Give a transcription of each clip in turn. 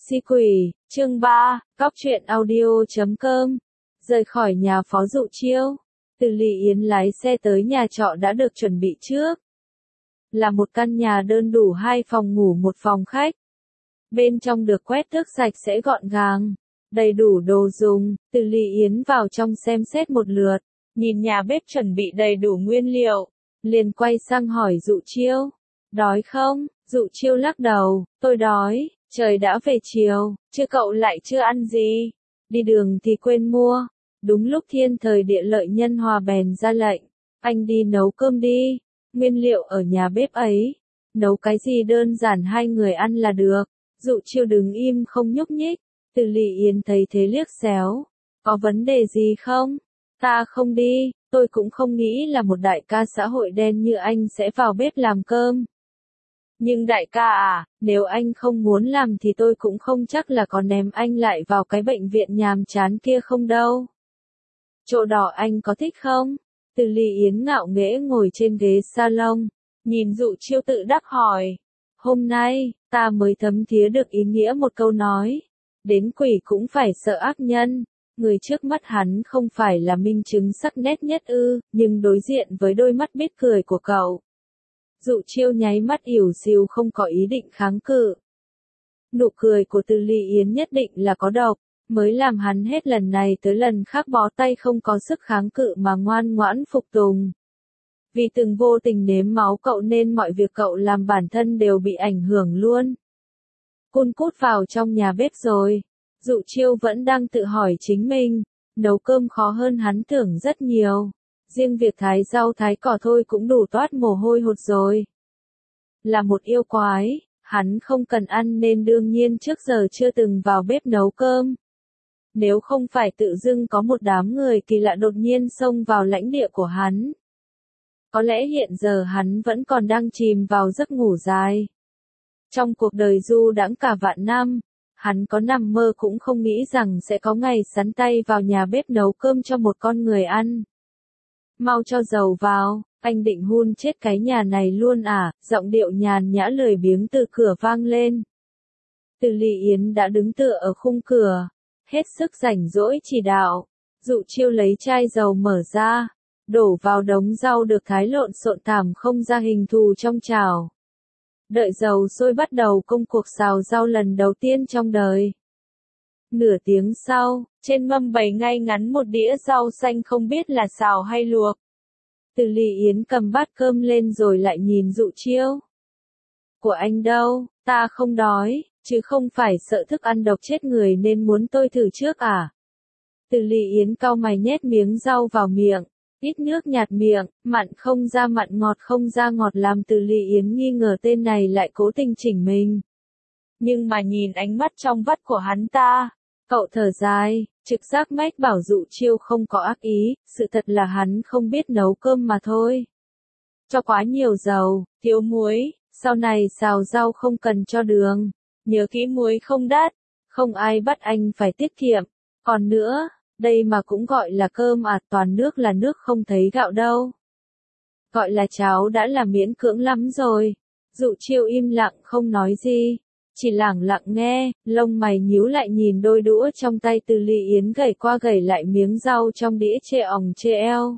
Si quỷ, chương 3, Góc truyện audio.com. Rời khỏi nhà Phó Dụ Chiêu, Từ Lị Yến lái xe tới nhà trọ đã được chuẩn bị trước. Là một căn nhà đơn đủ 2 phòng ngủ 1 phòng khách. Bên trong được quét tước sạch sẽ gọn gàng, đầy đủ đồ dùng. Từ Lị Yến vào trong xem xét một lượt, nhìn nhà bếp chuẩn bị đầy đủ nguyên liệu, liền quay sang hỏi Dụ Chiêu, đói không? Dụ Chiêu lắc đầu, tôi đói, trời đã về chiều, chứ cậu lại chưa ăn gì. Đi đường thì quên mua. Đúng lúc thiên thời địa lợi nhân hòa bèn ra lệnh, anh đi nấu cơm đi, nguyên liệu ở nhà bếp ấy, nấu cái gì đơn giản 2 người ăn là được. Dụ Chiêu đứng im không nhúc nhích. Từ Lị Yến thấy thế liếc xéo, có vấn đề gì không? Ta không đi, tôi cũng không nghĩ là một đại ca xã hội đen như anh sẽ vào bếp làm cơm. Nhưng đại ca à, nếu anh không muốn làm thì tôi cũng không chắc là có ném anh lại vào cái bệnh viện nhàm chán kia không đâu. Chỗ đỏ anh có thích không? Từ Lị Yến ngạo nghễ ngồi trên ghế salon, nhìn Dụ Chiêu tự đắc hỏi. Hôm nay, ta mới thấm thía được ý nghĩa một câu nói. Đến quỷ cũng phải sợ ác nhân. Người trước mắt hắn không phải là minh chứng sắc nét nhất ư, nhưng đối diện với đôi mắt biết cười của cậu. Dụ Chiêu nháy mắt ỉu xìu không có ý định kháng cự. Nụ cười của Từ Lị Yến nhất định là có độc, mới làm hắn hết lần này tới lần khác bó tay không có sức kháng cự mà ngoan ngoãn phục tùng. Vì từng vô tình nếm máu cậu nên mọi việc cậu làm bản thân đều bị ảnh hưởng luôn. Cun cút vào trong nhà bếp rồi. Dụ Chiêu vẫn đang tự hỏi chính mình, nấu cơm khó hơn hắn tưởng rất nhiều. Riêng việc thái rau thái cỏ thôi cũng đủ toát mồ hôi hột rồi. Là một yêu quái, hắn không cần ăn nên đương nhiên trước giờ chưa từng vào bếp nấu cơm. Nếu không phải tự dưng có một đám người kỳ lạ đột nhiên xông vào lãnh địa của hắn, có lẽ hiện giờ hắn vẫn còn đang chìm vào giấc ngủ dài. Trong cuộc đời du đãng cả vạn năm, hắn có nằm mơ cũng không nghĩ rằng sẽ có ngày sắn tay vào nhà bếp nấu cơm cho một con người ăn. Mau cho dầu vào, anh định hun chết cái nhà này luôn à? Giọng điệu nhàn nhã lười biếng từ cửa vang lên. Từ Lị Yến đã đứng tựa ở khung cửa, hết sức rảnh rỗi chỉ đạo. Dụ Chiêu lấy chai dầu mở ra, đổ vào đống rau được thái lộn xộn thảm không ra hình thù trong chảo. Đợi dầu sôi bắt đầu công cuộc xào rau lần đầu tiên trong đời. Nửa tiếng sau, trên mâm bày ngay ngắn một đĩa rau xanh không biết là xào hay luộc. Từ Lị Yến cầm bát cơm lên rồi lại nhìn Dụ Chiêu. Của anh đâu, ta không đói, chứ không phải sợ thức ăn độc chết người nên muốn tôi thử trước à? Từ Lị Yến cau mày nhét miếng rau vào miệng, ít nước nhạt miệng, mặn không ra mặn ngọt không ra ngọt làm Từ Lị Yến nghi ngờ tên này lại cố tình chỉnh mình. Nhưng mà nhìn ánh mắt trong vắt của hắn ta, cậu thở dài, trực giác mách bảo Dụ Chiêu không có ác ý, sự thật là hắn không biết nấu cơm mà thôi. Cho quá nhiều dầu, thiếu muối, sau này xào rau không cần cho đường, nhớ kỹ muối không đắt, không ai bắt anh phải tiết kiệm. Còn nữa, đây mà cũng gọi là cơm à, toàn nước là nước không thấy gạo đâu. Gọi là cháo đã là miễn cưỡng lắm rồi. Dụ Chiêu im lặng không nói gì, chỉ lẳng lặng nghe, lông mày nhíu lại nhìn đôi đũa trong tay Từ Lị Yến gẩy qua gẩy lại miếng rau trong đĩa chê òng chê eo.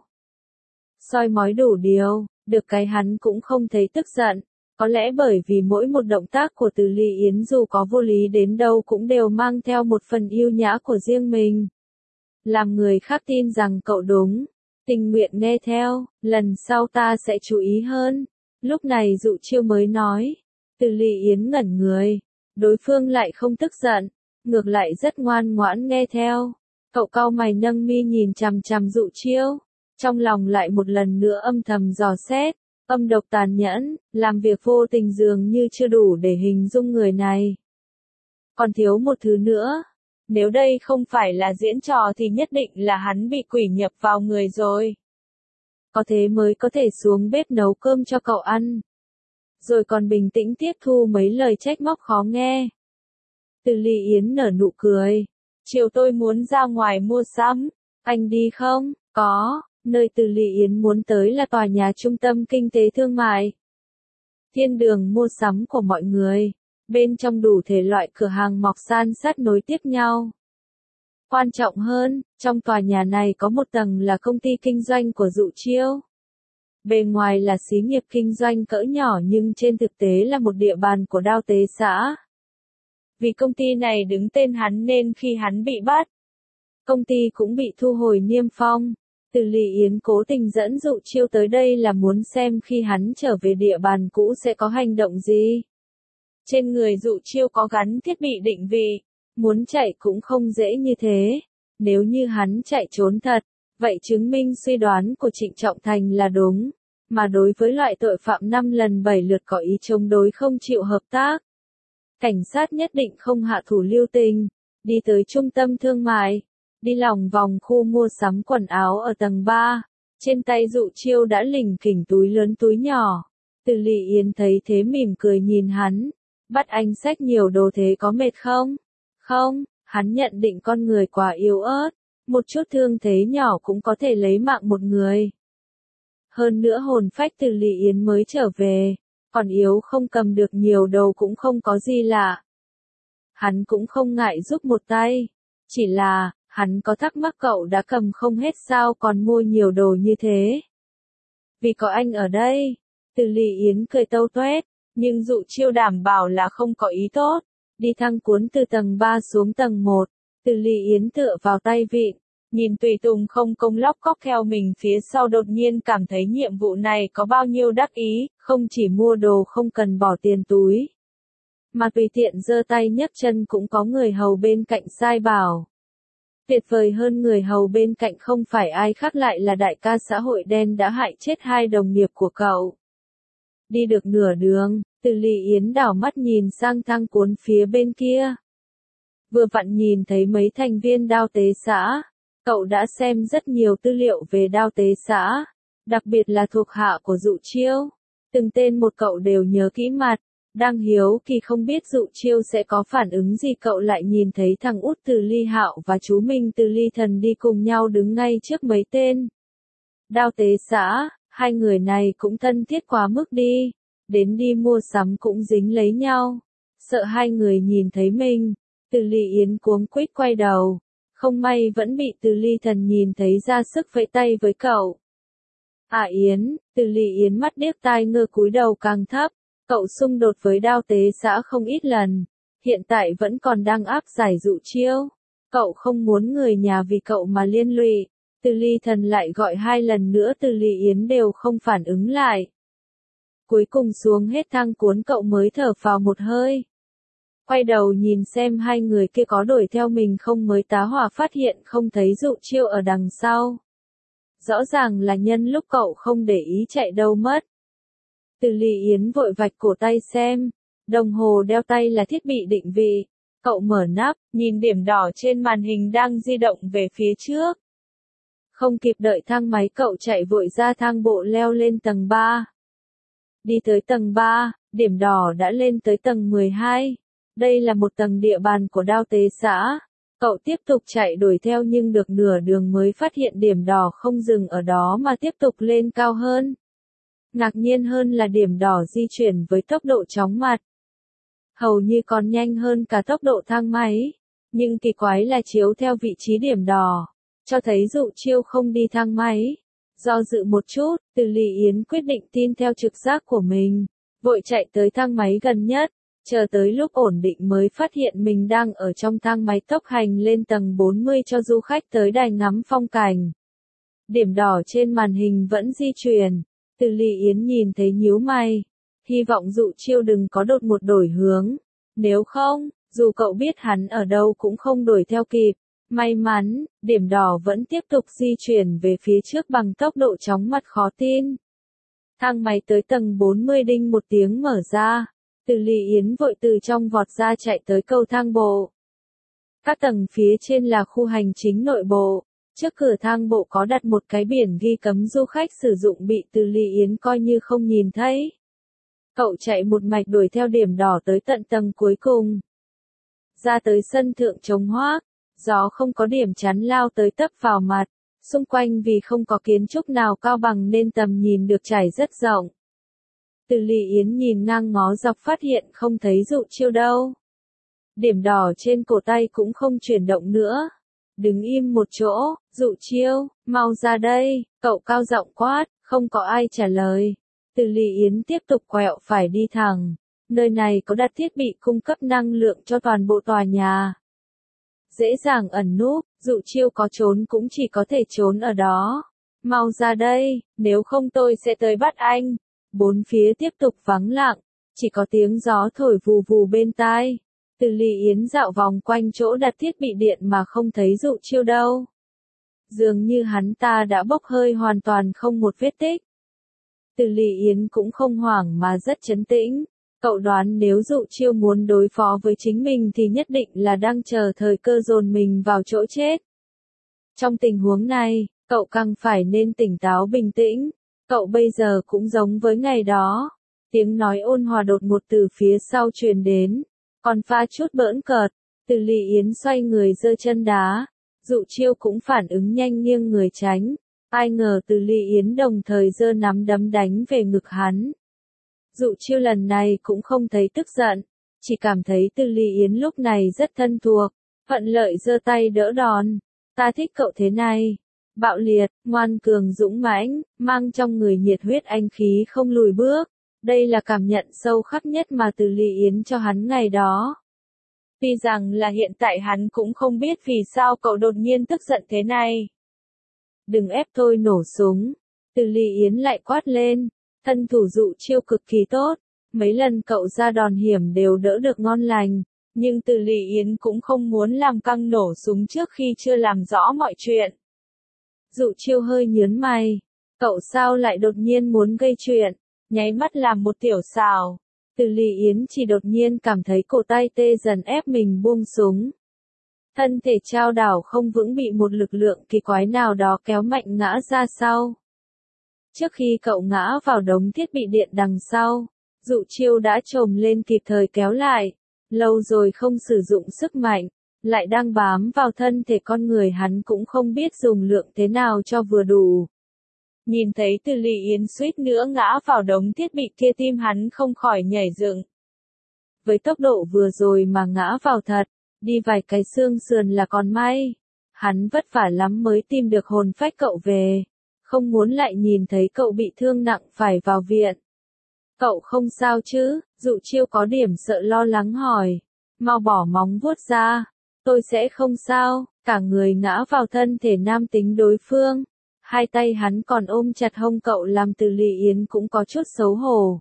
Soi mói đủ điều, được cái hắn cũng không thấy tức giận, có lẽ bởi vì mỗi một động tác của Từ Lị Yến dù có vô lý đến đâu cũng đều mang theo một phần yêu nhã của riêng mình. Làm người khác tin rằng cậu đúng, tình nguyện nghe theo, lần sau ta sẽ chú ý hơn. Lúc này Dụ Chiêu mới nói. Từ Lị Yến ngẩn người, đối phương lại không tức giận, ngược lại rất ngoan ngoãn nghe theo. Cậu cau mày nâng mi nhìn chằm chằm Dụ Chiêu, trong lòng lại một lần nữa âm thầm dò xét, âm độc tàn nhẫn, làm việc vô tình dường như chưa đủ để hình dung người này. Còn thiếu một thứ nữa, nếu đây không phải là diễn trò thì nhất định là hắn bị quỷ nhập vào người rồi. Có thế mới có thể xuống bếp nấu cơm cho cậu ăn. Rồi còn bình tĩnh tiếp thu mấy lời trách móc khó nghe. Từ Lị Yến nở nụ cười. Chiều tôi muốn ra ngoài mua sắm, anh đi không? Có, nơi Từ Lị Yến muốn tới là tòa nhà trung tâm kinh tế thương mại. Thiên đường mua sắm của mọi người. Bên trong đủ thể loại cửa hàng mọc san sát nối tiếp nhau. Quan trọng hơn, trong tòa nhà này có một tầng là công ty kinh doanh của Dụ Chiêu. Bề ngoài là xí nghiệp kinh doanh cỡ nhỏ nhưng trên thực tế là một địa bàn của Đao Tế xã. Vì công ty này đứng tên hắn nên khi hắn bị bắt, công ty cũng bị thu hồi niêm phong. Từ Lý Yến cố tình dẫn Dụ Chiêu tới đây là muốn xem khi hắn trở về địa bàn cũ sẽ có hành động gì. Trên người Dụ Chiêu có gắn thiết bị định vị, muốn chạy cũng không dễ như thế. Nếu như hắn chạy trốn thật, vậy chứng minh suy đoán của Trịnh Trọng Thành là đúng. Mà đối với loại tội phạm 5 lần 7 lượt có ý chống đối không chịu hợp tác, cảnh sát nhất định không hạ thủ lưu tình. Đi tới trung tâm thương mại, đi lòng vòng khu mua sắm quần áo ở tầng 3, trên tay Dụ Chiêu đã lỉnh kỉnh túi lớn túi nhỏ. Từ Lý Yến thấy thế mỉm cười nhìn hắn, bắt anh xách nhiều đồ thế có mệt không? Không, hắn nhận định con người quá yếu ớt, một chút thương thế nhỏ cũng có thể lấy mạng một người. Hơn nữa hồn phách Từ Lý Yến mới trở về, còn yếu không cầm được nhiều đồ cũng không có gì lạ. Hắn cũng không ngại giúp một tay, chỉ là, hắn có thắc mắc cậu đã cầm không hết sao còn mua nhiều đồ như thế. Vì có anh ở đây, Từ Lý Yến cười tâu tuét, nhưng Dụ Chiêu đảm bảo là không có ý tốt. Đi thang cuốn từ tầng 3 xuống tầng 1, Từ Lý Yến tựa vào tay vịn, nhìn tùy tùng không công lóc cóc theo mình phía sau đột nhiên cảm thấy nhiệm vụ này có bao nhiêu đắc ý, không chỉ mua đồ không cần bỏ tiền túi, mà tùy tiện giơ tay nhấc chân cũng có người hầu bên cạnh sai bảo. Tuyệt vời hơn người hầu bên cạnh không phải ai khác lại là đại ca xã hội đen đã hại chết 2 đồng nghiệp của cậu. Đi được nửa đường, Từ Lý Yến đảo mắt nhìn sang thang cuốn phía bên kia. Vừa vặn nhìn thấy mấy thành viên Đao Tế xã. Cậu đã xem rất nhiều tư liệu về Đao Tế xã, đặc biệt là thuộc hạ của Dụ Chiêu. Từng tên một cậu đều nhớ kỹ mặt. Đang hiếu kỳ không biết Dụ Chiêu sẽ có phản ứng gì, cậu lại nhìn thấy thằng út Từ Ly Hạo và chú Minh Từ Ly Thần đi cùng nhau đứng ngay trước mấy tên Đao Tế xã. Hai người này cũng thân thiết quá mức đi, đến đi mua sắm cũng dính lấy nhau. Sợ hai người nhìn thấy mình, Từ Lý Yến cuống quýt quay đầu. Không may vẫn bị Từ Ly Thần nhìn thấy ra sức vẫy tay với cậu. À Yến, Từ Lý Yến mắt điếc tai ngơ cúi đầu càng thấp. Cậu xung đột với Đao Tế xã không ít lần, hiện tại vẫn còn đang áp giải Dụ Chiêu. Cậu không muốn người nhà vì cậu mà liên lụy. Từ Ly Thần lại gọi 2 lần nữa Từ Lý Yến đều không phản ứng lại. Cuối cùng xuống hết thang cuốn cậu mới thở phào một hơi. Quay đầu nhìn xem hai người kia có đuổi theo mình không mới tá hỏa phát hiện không thấy Dụ Chiêu ở đằng sau. Rõ ràng là nhân lúc cậu không để ý chạy đâu mất. Từ Lý Yến vội vạch cổ tay xem, đồng hồ đeo tay là thiết bị định vị. Cậu mở nắp, nhìn điểm đỏ trên màn hình đang di động về phía trước. Không kịp đợi thang máy cậu chạy vội ra thang bộ leo lên tầng 3. Đi tới tầng 3, điểm đỏ đã lên tới tầng 12. Đây là một tầng địa bàn của Đao Tế xã. Cậu tiếp tục chạy đuổi theo nhưng được nửa đường mới phát hiện điểm đỏ không dừng ở đó mà tiếp tục lên cao hơn. Ngạc nhiên hơn là điểm đỏ di chuyển với tốc độ chóng mặt. Hầu như còn nhanh hơn cả tốc độ thang máy. Nhưng kỳ quái là chiếu theo vị trí điểm đỏ, cho thấy Dụ Chiêu không đi thang máy. Do dự một chút, Từ Lý Yến quyết định tin theo trực giác của mình. Vội chạy tới thang máy gần nhất. Chờ tới lúc ổn định mới phát hiện mình đang ở trong thang máy tốc hành lên tầng 40 cho du khách tới đài ngắm phong cảnh. Điểm đỏ trên màn hình vẫn di chuyển. Từ Lý Yến nhìn thấy nhíu mày. Hy vọng Dụ Chiêu đừng có đột ngột đổi hướng. Nếu không, dù cậu biết hắn ở đâu cũng không đuổi theo kịp. May mắn, điểm đỏ vẫn tiếp tục di chuyển về phía trước bằng tốc độ chóng mặt khó tin. Thang máy tới tầng 40 đinh một tiếng mở ra. Từ Lý Yến vội từ trong vọt ra chạy tới cầu thang bộ. Các tầng phía trên là khu hành chính nội bộ. Trước cửa thang bộ có đặt một cái biển ghi cấm du khách sử dụng bị Từ Lý Yến coi như không nhìn thấy. Cậu chạy một mạch đuổi theo điểm đỏ tới tận tầng cuối cùng. Ra tới sân thượng trống hoác, gió không có điểm chắn lao tới tấp vào mặt. Xung quanh vì không có kiến trúc nào cao bằng nên tầm nhìn được trải rất rộng. Từ Lệ Yến nhìn ngang ngó dọc phát hiện không thấy Dụ Chiêu đâu. Điểm đỏ trên cổ tay cũng không chuyển động nữa. Đứng im một chỗ, Dụ Chiêu, mau ra đây, cậu cao giọng quát, không có ai trả lời. Từ Lệ Yến tiếp tục quẹo phải đi thẳng. Nơi này có đặt thiết bị cung cấp năng lượng cho toàn bộ tòa nhà. Dễ dàng ẩn núp, Dụ Chiêu có trốn cũng chỉ có thể trốn ở đó. Mau ra đây, nếu không tôi sẽ tới bắt anh. Bốn phía tiếp tục vắng lặng, chỉ có tiếng gió thổi vù vù bên tai. Từ Lệ Yến dạo vòng quanh chỗ đặt thiết bị điện mà không thấy Dụ Chiêu đâu. Dường như hắn ta đã bốc hơi hoàn toàn không một vết tích. Từ Lệ Yến cũng không hoảng mà rất trấn tĩnh. Cậu đoán nếu Dụ Chiêu muốn đối phó với chính mình thì nhất định là đang chờ thời cơ dồn mình vào chỗ chết. Trong tình huống này, cậu càng phải nên tỉnh táo bình tĩnh. Cậu bây giờ cũng giống với ngày đó. Tiếng nói ôn hòa đột ngột từ phía sau truyền đến. Còn pha chút bỡn cợt. Từ Lệ Yến xoay người giơ chân đá. Dụ Chiêu cũng phản ứng nhanh nghiêng người tránh. Ai ngờ Từ Lệ Yến đồng thời giơ nắm đấm đánh về ngực hắn. Dụ Chiêu lần này cũng không thấy tức giận, chỉ cảm thấy Từ Lệ Yến lúc này rất thân thuộc, thuận lợi giơ tay đỡ đòn. Ta thích cậu thế này, bạo liệt, ngoan cường dũng mãnh, mang trong người nhiệt huyết anh khí không lùi bước. Đây là cảm nhận sâu khắc nhất mà Từ Lệ Yến cho hắn ngày đó. Tuy rằng là hiện tại hắn cũng không biết vì sao cậu đột nhiên tức giận thế này. Đừng ép tôi nổ súng. Từ Lệ Yến lại quát lên. Thân thủ Dụ Chiêu cực kỳ tốt, mấy lần cậu ra đòn hiểm đều đỡ được ngon lành, nhưng Từ Lệ Yến cũng không muốn làm căng nổ súng trước khi chưa làm rõ mọi chuyện. Dụ Chiêu hơi nhướng mày, cậu sao lại đột nhiên muốn gây chuyện, nháy mắt làm một tiểu xào. Từ Lệ Yến chỉ đột nhiên cảm thấy cổ tay tê dần ép mình buông súng. Thân thể chao đảo không vững bị một lực lượng kỳ quái nào đó kéo mạnh ngã ra sau. Trước khi cậu ngã vào đống thiết bị điện đằng sau, Dụ Chiêu đã chồm lên kịp thời kéo lại. Lâu rồi không sử dụng sức mạnh, lại đang bám vào thân thể con người hắn cũng không biết dùng lượng thế nào cho vừa đủ. Nhìn thấy Từ Lệ Yến suýt nữa ngã vào đống thiết bị kia tim hắn không khỏi nhảy dựng. Với tốc độ vừa rồi mà ngã vào thật, đi vài cái xương sườn là còn may. Hắn vất vả lắm mới tìm được hồn phách cậu về. Không muốn lại nhìn thấy cậu bị thương nặng phải vào viện. Cậu không sao chứ? Dụ Chiêu có điểm sợ lo lắng hỏi. Mau bỏ móng vuốt ra. Tôi sẽ không sao. Cả người ngã vào thân thể nam tính đối phương. Hai tay hắn còn ôm chặt hông cậu làm Từ Lệ Yến cũng có chút xấu hổ.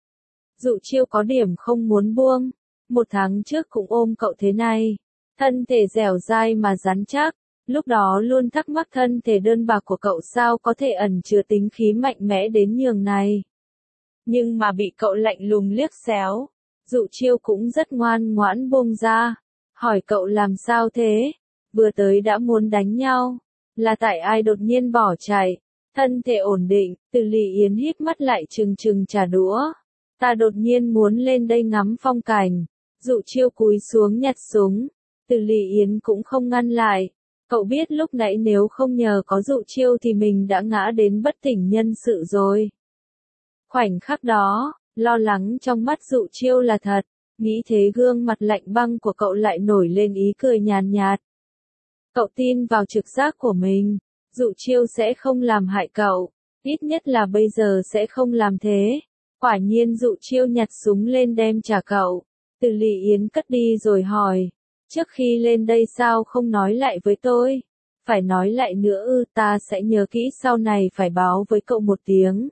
Dụ Chiêu có điểm không muốn buông. 1 tháng trước cũng ôm cậu thế này. Thân thể dẻo dai mà rắn chắc. Lúc đó luôn thắc mắc thân thể đơn bạc của cậu sao có thể ẩn chứa tính khí mạnh mẽ đến nhường này. Nhưng mà bị cậu lạnh lùng liếc xéo. Dụ Chiêu cũng rất ngoan ngoãn buông ra. Hỏi cậu làm sao thế? Vừa tới đã muốn đánh nhau. Là tại ai đột nhiên bỏ chạy. Thân thể ổn định, Từ Lệ Yến híp mắt lại trừng trừng trả đũa. Ta đột nhiên muốn lên đây ngắm phong cảnh. Dụ Chiêu cúi xuống nhặt súng. Từ Lệ Yến cũng không ngăn lại. Cậu biết lúc nãy nếu không nhờ có Dụ Chiêu thì mình đã ngã đến bất tỉnh nhân sự rồi. Khoảnh khắc đó, lo lắng trong mắt Dụ Chiêu là thật, nghĩ thế gương mặt lạnh băng của cậu lại nổi lên ý cười nhàn nhạt. Cậu tin vào trực giác của mình, Dụ Chiêu sẽ không làm hại cậu, ít nhất là bây giờ sẽ không làm thế. Quả nhiên Dụ Chiêu nhặt súng lên đem trả cậu. Từ Lệ Yến cất đi rồi hỏi. Trước khi lên đây sao không nói lại với tôi? Phải nói lại nữa ư, ta sẽ nhớ kỹ sau này phải báo với cậu một tiếng.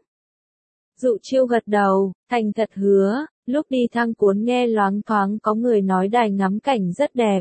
Dụ Chiêu gật đầu, thành thật hứa, lúc đi thang cuốn nghe loáng thoáng có người nói đài ngắm cảnh rất đẹp.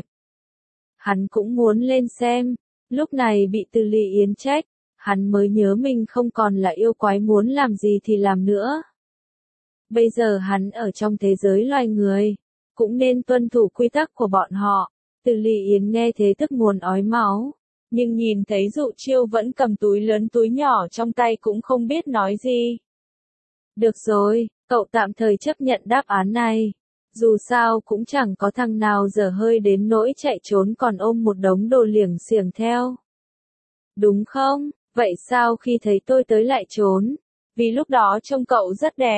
Hắn cũng muốn lên xem, lúc này bị Từ Lệ Yến trách, hắn mới nhớ mình không còn là yêu quái muốn làm gì thì làm nữa. Bây giờ hắn ở trong thế giới loài người, cũng nên tuân thủ quy tắc của bọn họ. Từ Lệ Yến nghe thế tức muốn ói máu, nhưng nhìn thấy Dụ Chiêu vẫn cầm túi lớn túi nhỏ trong tay cũng không biết nói gì. Được rồi, cậu tạm thời chấp nhận đáp án này. Dù sao cũng chẳng có thằng nào dở hơi đến nỗi chạy trốn còn ôm một đống đồ liềng xiềng theo. Đúng không? Vậy sao khi thấy tôi tới lại trốn? Vì lúc đó trông cậu rất đẹp.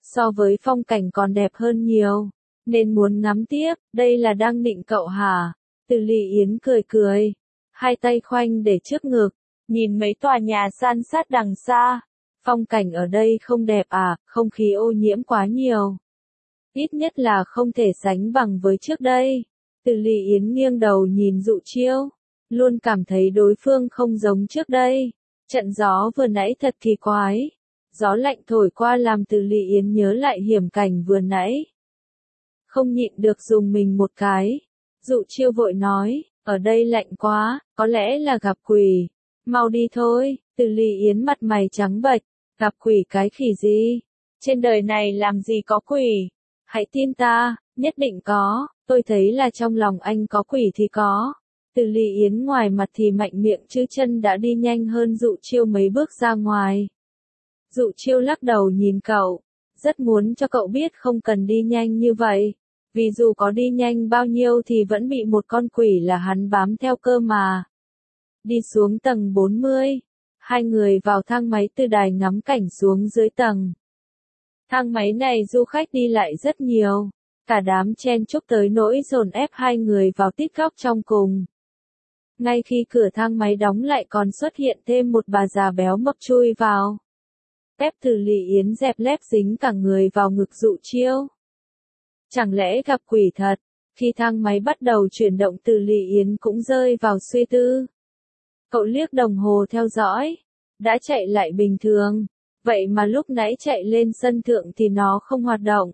so với phong cảnh còn đẹp hơn nhiều, nên muốn ngắm tiếp, đây là đang nịnh cậu hả? Từ Ly Yến cười cười, hai tay khoanh để trước ngực, nhìn mấy tòa nhà san sát đằng xa. Phong cảnh ở đây không đẹp à, không khí ô nhiễm quá nhiều. Ít nhất là không thể sánh bằng với trước đây. Từ Ly Yến nghiêng đầu nhìn Dụ Chiêu, luôn cảm thấy đối phương không giống trước đây. Trận gió vừa nãy thật kỳ quái. Gió lạnh thổi qua làm Từ Ly Yến nhớ lại hiểm cảnh vừa nãy. Không nhịn được dùng mình một cái. Dụ Chiêu vội nói, ở đây lạnh quá, có lẽ là gặp quỷ. Mau đi thôi. Từ Ly Yến mặt mày trắng bệch, gặp quỷ cái khỉ gì? Trên đời này làm gì có quỷ? Hãy tin ta, nhất định có, tôi thấy là trong lòng anh có quỷ thì có. Từ Ly Yến ngoài mặt thì mạnh miệng chứ chân đã đi nhanh hơn Dụ Chiêu mấy bước ra ngoài. Dụ Chiêu lắc đầu nhìn cậu, rất muốn cho cậu biết không cần đi nhanh như vậy, vì dù có đi nhanh bao nhiêu thì vẫn bị một con quỷ là hắn bám theo cơ mà. Đi xuống tầng 40, hai người vào thang máy từ đài ngắm cảnh xuống dưới tầng. Thang máy này du khách đi lại rất nhiều, cả đám chen chúc tới nỗi dồn ép hai người vào tít góc trong cùng. Ngay khi cửa thang máy đóng lại còn xuất hiện thêm một bà già béo mập chui vào. Ép Từ Ly Yến dẹp lép dính cả người vào ngực Dụ Chiêu. Chẳng lẽ gặp quỷ thật? Khi thang máy bắt đầu chuyển động Từ Ly Yến cũng rơi vào suy tư. Cậu liếc đồng hồ theo dõi, đã chạy lại bình thường, vậy mà lúc nãy chạy lên sân thượng thì nó không hoạt động.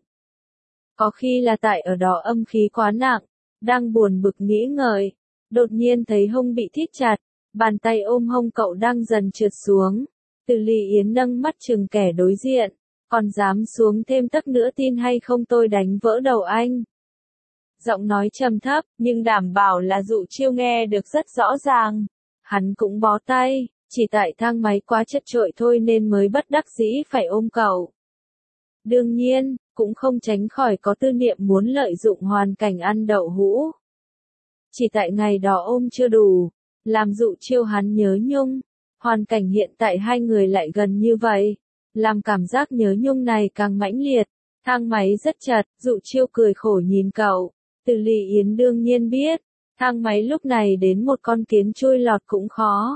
Có khi là tại ở đó âm khí quá nặng, đang buồn bực nghĩ ngợi, đột nhiên thấy hông bị thít chặt, bàn tay ôm hông cậu đang dần trượt xuống. Từ Ly Yến nâng mắt chừng kẻ đối diện, còn dám xuống thêm tấc nữa tin hay không tôi đánh vỡ đầu anh. Giọng nói trầm thấp, nhưng đảm bảo là Dụ Chiêu nghe được rất rõ ràng. Hắn cũng bó tay, chỉ tại thang máy quá chật chội thôi nên mới bất đắc dĩ phải ôm cậu. Đương nhiên, cũng không tránh khỏi có tư niệm muốn lợi dụng hoàn cảnh ăn đậu hũ. Chỉ tại ngày đó ôm chưa đủ, làm Dụ Chiêu hắn nhớ nhung. Hoàn cảnh hiện tại hai người lại gần như vậy, làm cảm giác nhớ nhung này càng mãnh liệt. Thang máy rất chật, Dụ Chiêu cười khổ nhìn cậu. Từ Ly Yến đương nhiên biết, thang máy lúc này đến một con kiến chui lọt cũng khó.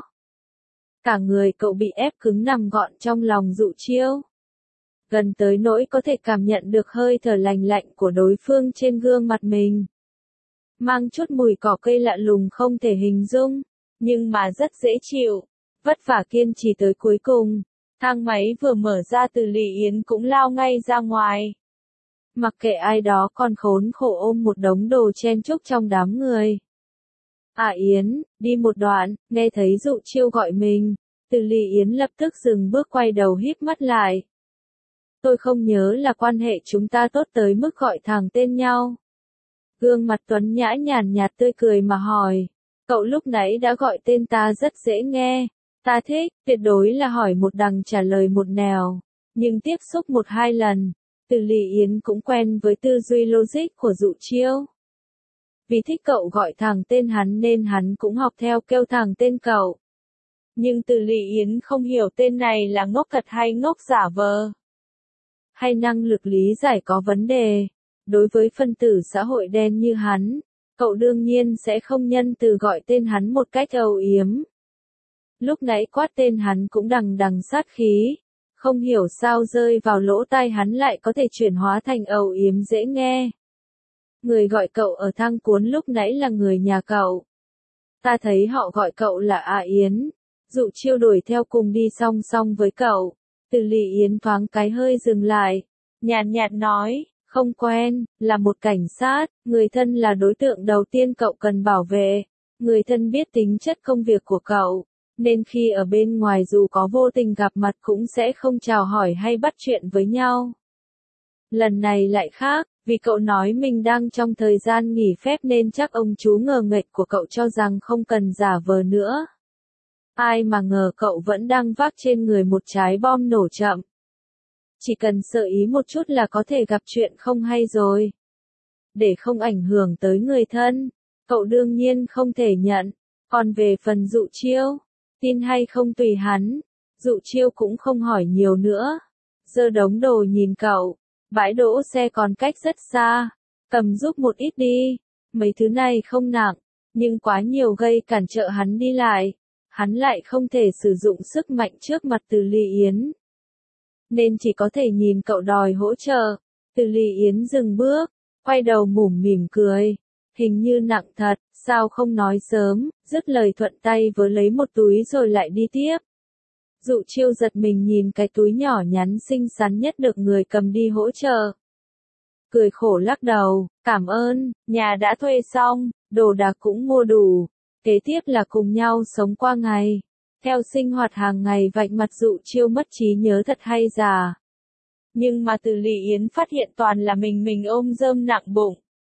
Cả người cậu bị ép cứng nằm gọn trong lòng Dụ Chiêu. Gần tới nỗi có thể cảm nhận được hơi thở lành lạnh của đối phương trên gương mặt mình. Mang chút mùi cỏ cây lạ lùng không thể hình dung, nhưng mà rất dễ chịu. Vất vả kiên trì tới cuối cùng, thang máy vừa mở ra Từ Ly Yến cũng lao ngay ra ngoài. Mặc kệ ai đó còn khốn khổ ôm một đống đồ chen chúc trong đám người. Yến, đi một đoạn, nghe thấy Dụ Chiêu gọi mình, Từ Ly Yến lập tức dừng bước quay đầu híp mắt lại. Tôi không nhớ là quan hệ chúng ta tốt tới mức gọi thẳng tên nhau. Gương mặt Tuấn Nhã nhàn nhạt tươi cười mà hỏi, cậu lúc nãy đã gọi tên ta rất dễ nghe. Ta thích, tuyệt đối là hỏi một đằng trả lời một nẻo, nhưng tiếp xúc một hai lần, Từ Ly Yến cũng quen với tư duy logic của Dụ Chiêu. Vì thích cậu gọi thẳng tên hắn nên hắn cũng học theo kêu thẳng tên cậu. Nhưng Từ Ly Yến không hiểu tên này là ngốc thật hay ngốc giả vờ. Hay năng lực lý giải có vấn đề. Đối với phân tử xã hội đen như hắn, cậu đương nhiên sẽ không nhân từ gọi tên hắn một cách âu yếm. Lúc nãy quát tên hắn cũng đằng đằng sát khí, không hiểu sao rơi vào lỗ tai hắn lại có thể chuyển hóa thành âu yếm dễ nghe. Người gọi cậu ở thang cuốn lúc nãy là người nhà cậu. Ta thấy họ gọi cậu là Yến. Dụ Chiêu đuổi theo cùng đi song song với cậu. Từ Ly Yến thoáng cái hơi dừng lại, nhàn nhạt nói, không quen, là một cảnh sát, người thân là đối tượng đầu tiên cậu cần bảo vệ. Người thân biết tính chất công việc của cậu, nên khi ở bên ngoài dù có vô tình gặp mặt cũng sẽ không chào hỏi hay bắt chuyện với nhau. Lần này lại khác, vì cậu nói mình đang trong thời gian nghỉ phép nên chắc ông chú ngờ nghệch của cậu cho rằng không cần giả vờ nữa. Ai mà ngờ cậu vẫn đang vác trên người một trái bom nổ chậm. Chỉ cần sợ ý một chút là có thể gặp chuyện không hay rồi. Để không ảnh hưởng tới người thân, cậu đương nhiên không thể nhận. Còn về phần Dụ Chiêu, tin hay không tùy hắn. Dụ Chiêu cũng không hỏi nhiều nữa. Giơ đống đồ nhìn cậu, Bãi đỗ xe còn cách rất xa. Cầm giúp một ít đi. Mấy thứ này không nặng, nhưng quá nhiều gây cản trở hắn đi lại. Hắn lại không thể sử dụng sức mạnh trước mặt Từ Ly Yến. Nên chỉ có thể nhìn cậu đòi hỗ trợ. Từ Ly Yến dừng bước, quay đầu mủm mỉm cười. Hình như nặng thật, sao không nói sớm, dứt lời thuận tay vớ lấy một túi rồi lại đi tiếp. Dụ Chiêu giật mình nhìn cái túi nhỏ nhắn xinh xắn nhất được người cầm đi hỗ trợ. Cười khổ lắc đầu, cảm ơn, nhà đã thuê xong, đồ đạc cũng mua đủ. Kế tiếp là cùng nhau sống qua ngày. Theo sinh hoạt hàng ngày vạch mặt Dụ Chiêu mất trí nhớ thật hay già. Nhưng mà Từ Ly Yến phát hiện toàn là mình ôm rơm nặng bụng.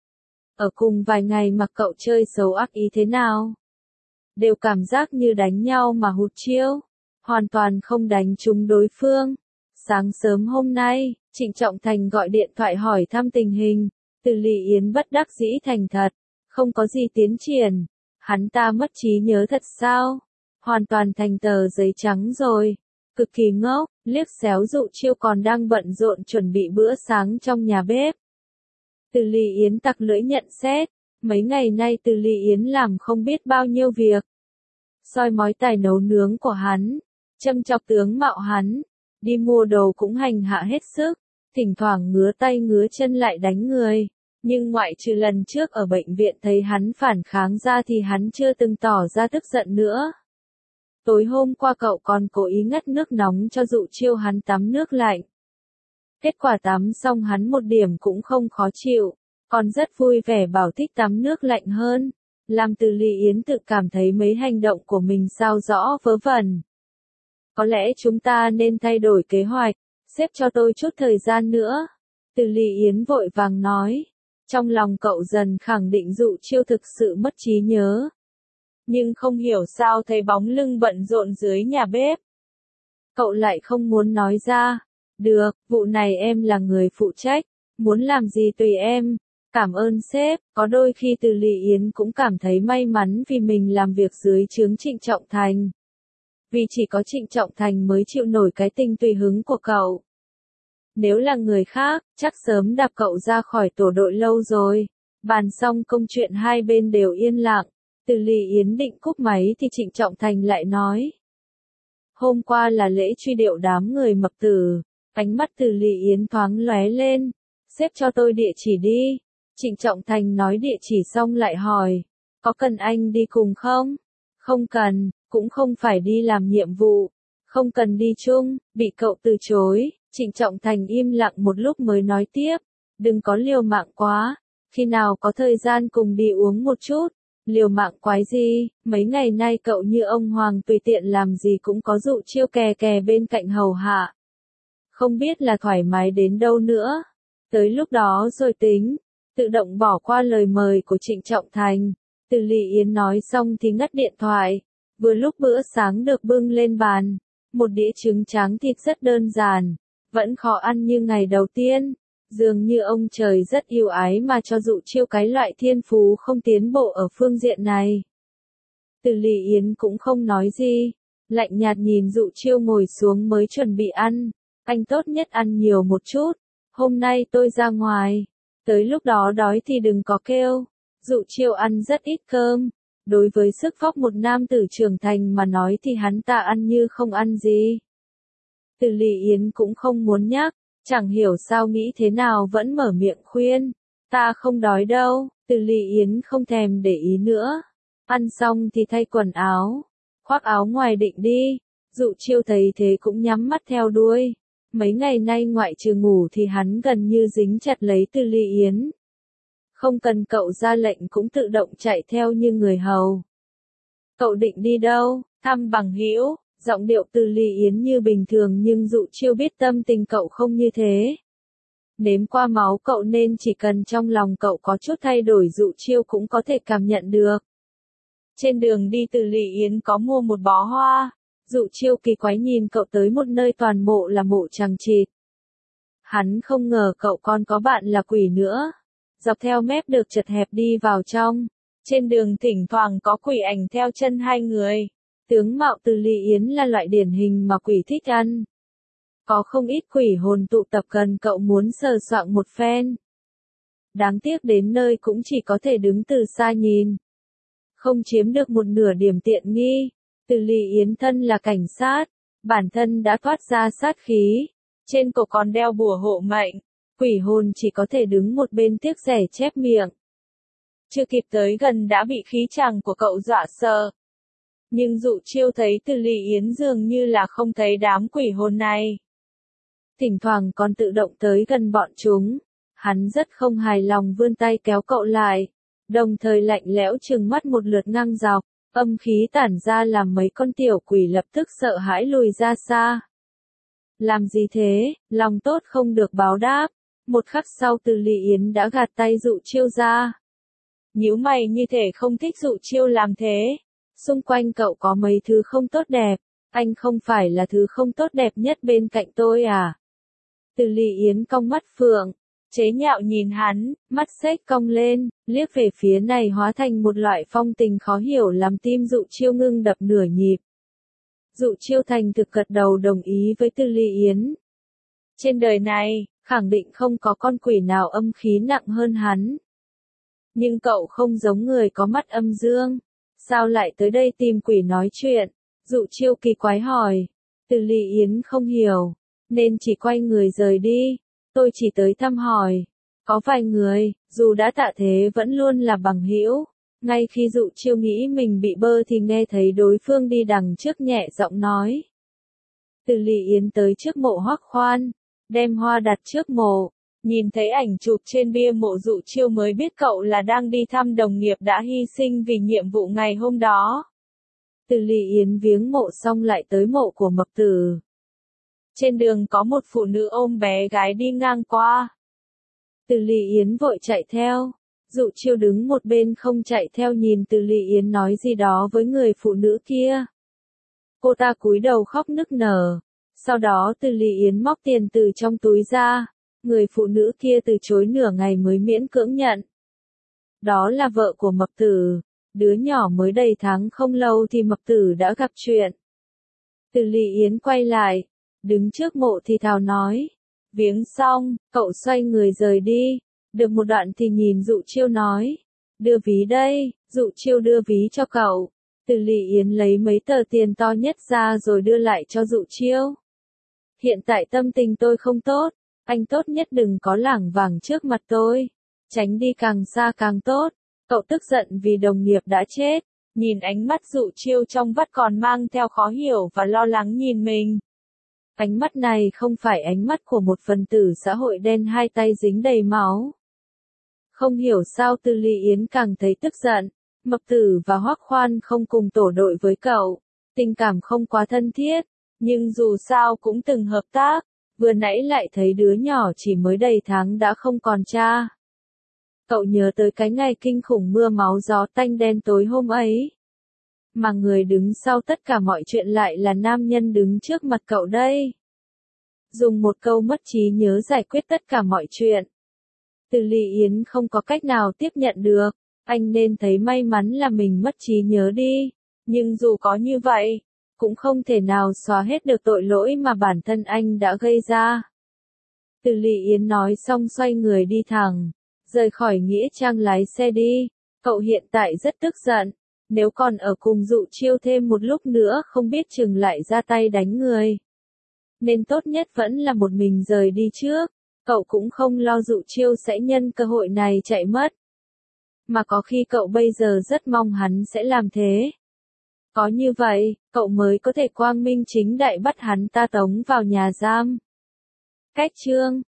Ở cùng vài ngày mà cậu chơi xấu ác ý thế nào? Đều cảm giác như đánh nhau mà hụt chiêu. Hoàn toàn không đánh trúng đối phương. Sáng sớm hôm nay, Trịnh Trọng Thành gọi điện thoại hỏi thăm tình hình. Từ Ly Yến bất đắc dĩ thành thật. Không có gì tiến triển. Hắn ta mất trí nhớ thật sao? Hoàn toàn thành tờ giấy trắng rồi. Cực kỳ ngốc, liếc xéo Dụ Chiêu còn đang bận rộn chuẩn bị bữa sáng trong nhà bếp. Từ Ly Yến tặc lưỡi nhận xét. Mấy ngày nay Từ Ly Yến làm không biết bao nhiêu việc. Soi mói tài nấu nướng của hắn. Châm chọc tướng mạo hắn. Đi mua đồ cũng hành hạ hết sức. Thỉnh thoảng ngứa tay ngứa chân lại đánh người. Nhưng ngoại trừ lần trước ở bệnh viện thấy hắn phản kháng ra thì hắn chưa từng tỏ ra tức giận nữa. Tối hôm qua cậu còn cố ý ngắt nước nóng cho Dụ Chiêu hắn tắm nước lạnh. Kết quả tắm xong hắn một điểm cũng không khó chịu, còn rất vui vẻ bảo thích tắm nước lạnh hơn. Làm Từ Ly Yến tự cảm thấy mấy hành động của mình sao rõ vớ vẩn. Có lẽ chúng ta nên thay đổi kế hoạch, xếp cho tôi chút thời gian nữa. Từ Ly Yến vội vàng nói. Trong lòng cậu dần khẳng định Dụ Chiêu thực sự mất trí nhớ. Nhưng không hiểu sao thấy bóng lưng bận rộn dưới nhà bếp. Cậu lại không muốn nói ra. Được, vụ này em là người phụ trách. Muốn làm gì tùy em. Cảm ơn sếp. Có đôi khi Từ Ly Yến cũng cảm thấy may mắn vì mình làm việc dưới trướng Trịnh Trọng Thành. Vì chỉ có Trịnh Trọng Thành mới chịu nổi cái tình tùy hứng của cậu. Nếu là người khác, chắc sớm đạp cậu ra khỏi tổ đội lâu rồi. Bàn xong công chuyện hai bên đều yên lặng. Từ Ly Yến định cúp máy thì Trịnh Trọng Thành lại nói. Hôm qua là lễ truy điệu đám người mập tử. Ánh mắt Từ Ly Yến thoáng lóe lên. Xếp cho tôi địa chỉ đi. Trịnh Trọng Thành nói địa chỉ xong lại hỏi. Có cần anh đi cùng không? Không cần, cũng không phải đi làm nhiệm vụ. Không cần đi chung, bị cậu từ chối. Trịnh Trọng Thành im lặng một lúc mới nói tiếp. Đừng có liều mạng quá. Khi nào có thời gian cùng đi uống một chút. Liều mạng quái gì, mấy ngày nay cậu như ông hoàng tùy tiện làm gì cũng có Dụ Chiêu kè kè bên cạnh hầu hạ. Không biết là thoải mái đến đâu nữa. Tới lúc đó rồi tính. Tự động bỏ qua lời mời của Trịnh Trọng Thành. Từ Ly Yến nói xong thì ngắt điện thoại. Vừa lúc bữa sáng được bưng lên bàn. Một đĩa trứng tráng thịt rất đơn giản. Vẫn khó ăn như ngày đầu tiên. Dường như ông trời rất yêu ái mà cho Dụ Chiêu cái loại thiên phú không tiến bộ ở phương diện này. Từ Ly Yến cũng không nói gì. Lạnh nhạt nhìn Dụ Chiêu ngồi xuống mới chuẩn bị ăn. Anh tốt nhất ăn nhiều một chút. Hôm nay tôi ra ngoài. Tới lúc đó đói thì đừng có kêu. Dụ Chiêu ăn rất ít cơm. Đối với sức vóc một nam tử trưởng thành mà nói thì hắn ta ăn như không ăn gì. Từ Ly Yến cũng không muốn nhắc. Chẳng hiểu sao nghĩ thế nào vẫn mở miệng khuyên. Ta không đói đâu. Từ Ly Yến không thèm để ý nữa. Ăn xong thì thay quần áo. Khoác áo ngoài định đi. Dụ Chiêu thấy thế cũng nhắm mắt theo đuôi. Mấy ngày nay ngoại trừ ngủ thì hắn gần như dính chặt lấy Từ Ly Yến. Không cần cậu ra lệnh cũng tự động chạy theo như người hầu. Cậu định đi đâu? Thăm bằng hữu. Giọng điệu Từ Ly Yến như bình thường nhưng Dụ Chiêu biết tâm tình cậu không như thế. Nếm qua máu cậu nên chỉ cần trong lòng cậu có chút thay đổi Dụ Chiêu cũng có thể cảm nhận được. Trên đường đi Từ Ly Yến có mua một bó hoa. Dụ Chiêu kỳ quái nhìn cậu tới một nơi toàn bộ là mộ chằng chịt. Hắn không ngờ cậu còn có bạn là quỷ nữa. Dọc theo mép được chật hẹp đi vào trong. Trên đường thỉnh thoảng có quỷ ảnh theo chân hai người. Tướng mạo Từ Ly Yến là loại điển hình mà quỷ thích ăn. Có không ít quỷ hồn tụ tập gần cậu muốn sờ soạng một phen. Đáng tiếc đến nơi cũng chỉ có thể đứng từ xa nhìn. Không chiếm được một nửa điểm tiện nghi. Từ Ly Yến thân là cảnh sát, bản thân đã thoát ra sát khí. Trên cổ còn đeo bùa hộ mệnh. Quỷ hồn chỉ có thể đứng một bên tiếc rẻ chép miệng. Chưa kịp tới gần đã bị khí chàng của cậu dọa sợ. Nhưng Dụ Chiêu thấy Từ Ly Yến dường như là không thấy đám quỷ hồn này. Thỉnh thoảng còn tự động tới gần bọn chúng. Hắn rất không hài lòng vươn tay kéo cậu lại. Đồng thời lạnh lẽo trừng mắt một lượt ngang dọc. Âm khí tản ra làm mấy con tiểu quỷ lập tức sợ hãi lùi ra xa. Làm gì thế, lòng tốt không được báo đáp. Một khắc sau Từ Ly Yến đã gạt tay Dụ Chiêu ra. Nhíu mày như thể không thích Dụ Chiêu làm thế. Xung quanh cậu có mấy thứ không tốt đẹp. Anh không phải là thứ không tốt đẹp nhất bên cạnh tôi à? Từ Ly Yến cong mắt phượng. Chế nhạo nhìn hắn, mắt xếch cong lên, liếc về phía này hóa thành một loại phong tình khó hiểu làm tim Dụ Chiêu ngưng đập nửa nhịp. Dụ Chiêu thành thực gật đầu đồng ý với Từ Ly Yến. Trên đời này, khẳng định không có con quỷ nào âm khí nặng hơn hắn. Nhưng cậu không giống người có mắt âm dương. Sao lại tới đây tìm quỷ nói chuyện? Dụ Chiêu kỳ quái hỏi. Từ Ly Yến không hiểu, nên chỉ quay người rời đi. Tôi chỉ tới thăm hỏi. Có vài người, dù đã tạ thế vẫn luôn là bằng hữu. Ngay khi Dụ Chiêu nghĩ mình bị bơ thì nghe thấy đối phương đi đằng trước nhẹ giọng nói. Từ Ly Yến tới trước mộ Hoắc Khoan, đem hoa đặt trước mộ. Nhìn thấy ảnh chụp trên bia mộ Dụ Chiêu mới biết cậu là đang đi thăm đồng nghiệp đã hy sinh vì nhiệm vụ ngày hôm đó. Từ Ly Yến viếng mộ xong lại tới mộ của Mập Tử. Trên đường có một phụ nữ ôm bé gái đi ngang qua. Từ Ly Yến vội chạy theo. Dụ Chiêu đứng một bên không chạy theo nhìn Từ Ly Yến nói gì đó với người phụ nữ kia. Cô ta cúi đầu khóc nức nở. Sau đó Từ Ly Yến móc tiền từ trong túi ra. Người phụ nữ kia từ chối nửa ngày mới miễn cưỡng nhận. Đó là vợ của Mập Tử. Đứa nhỏ mới đầy tháng không lâu thì Mập Tử đã gặp chuyện. Từ Ly Yến quay lại. Đứng trước mộ thì thào nói. Viếng xong, cậu xoay người rời đi. Được một đoạn thì nhìn Dụ Chiêu nói. Đưa ví đây. Dụ Chiêu đưa ví cho cậu. Từ Ly Yến lấy mấy tờ tiền to nhất ra rồi đưa lại cho Dụ Chiêu. Hiện tại tâm tình tôi không tốt. Anh tốt nhất đừng có lảng vảng trước mặt tôi. Tránh đi càng xa càng tốt. Cậu tức giận vì đồng nghiệp đã chết. Nhìn ánh mắt Dụ Chiêu trong vắt còn mang theo khó hiểu và lo lắng nhìn mình. Ánh mắt này không phải ánh mắt của một phần tử xã hội đen hai tay dính đầy máu. Không hiểu sao Từ Ly Yến càng thấy tức giận. Mập Tử và Hoắc Khoan không cùng tổ đội với cậu. Tình cảm không quá thân thiết. Nhưng dù sao cũng từng hợp tác. Vừa nãy lại thấy đứa nhỏ chỉ mới đầy tháng đã không còn cha. Cậu nhớ tới cái ngày kinh khủng mưa máu gió tanh đen tối hôm ấy. Mà người đứng sau tất cả mọi chuyện lại là nam nhân đứng trước mặt cậu đây. Dùng một câu mất trí nhớ giải quyết tất cả mọi chuyện. Từ Ly Yến không có cách nào tiếp nhận được. Anh nên thấy may mắn là mình mất trí nhớ đi. Nhưng dù có như vậy, cũng không thể nào xóa hết được tội lỗi mà bản thân anh đã gây ra. Từ Ly Yến nói xong xoay người đi thẳng. Rời khỏi nghĩa trang lái xe đi. Cậu hiện tại rất tức giận. Nếu còn ở cùng Dụ Chiêu thêm một lúc nữa không biết chừng lại ra tay đánh người. Nên tốt nhất vẫn là một mình rời đi trước. Cậu cũng không lo Dụ Chiêu sẽ nhân cơ hội này chạy mất. Mà có khi cậu bây giờ rất mong hắn sẽ làm thế. Có như vậy, cậu mới có thể quang minh chính đại bắt hắn ta tống vào nhà giam. Cách chương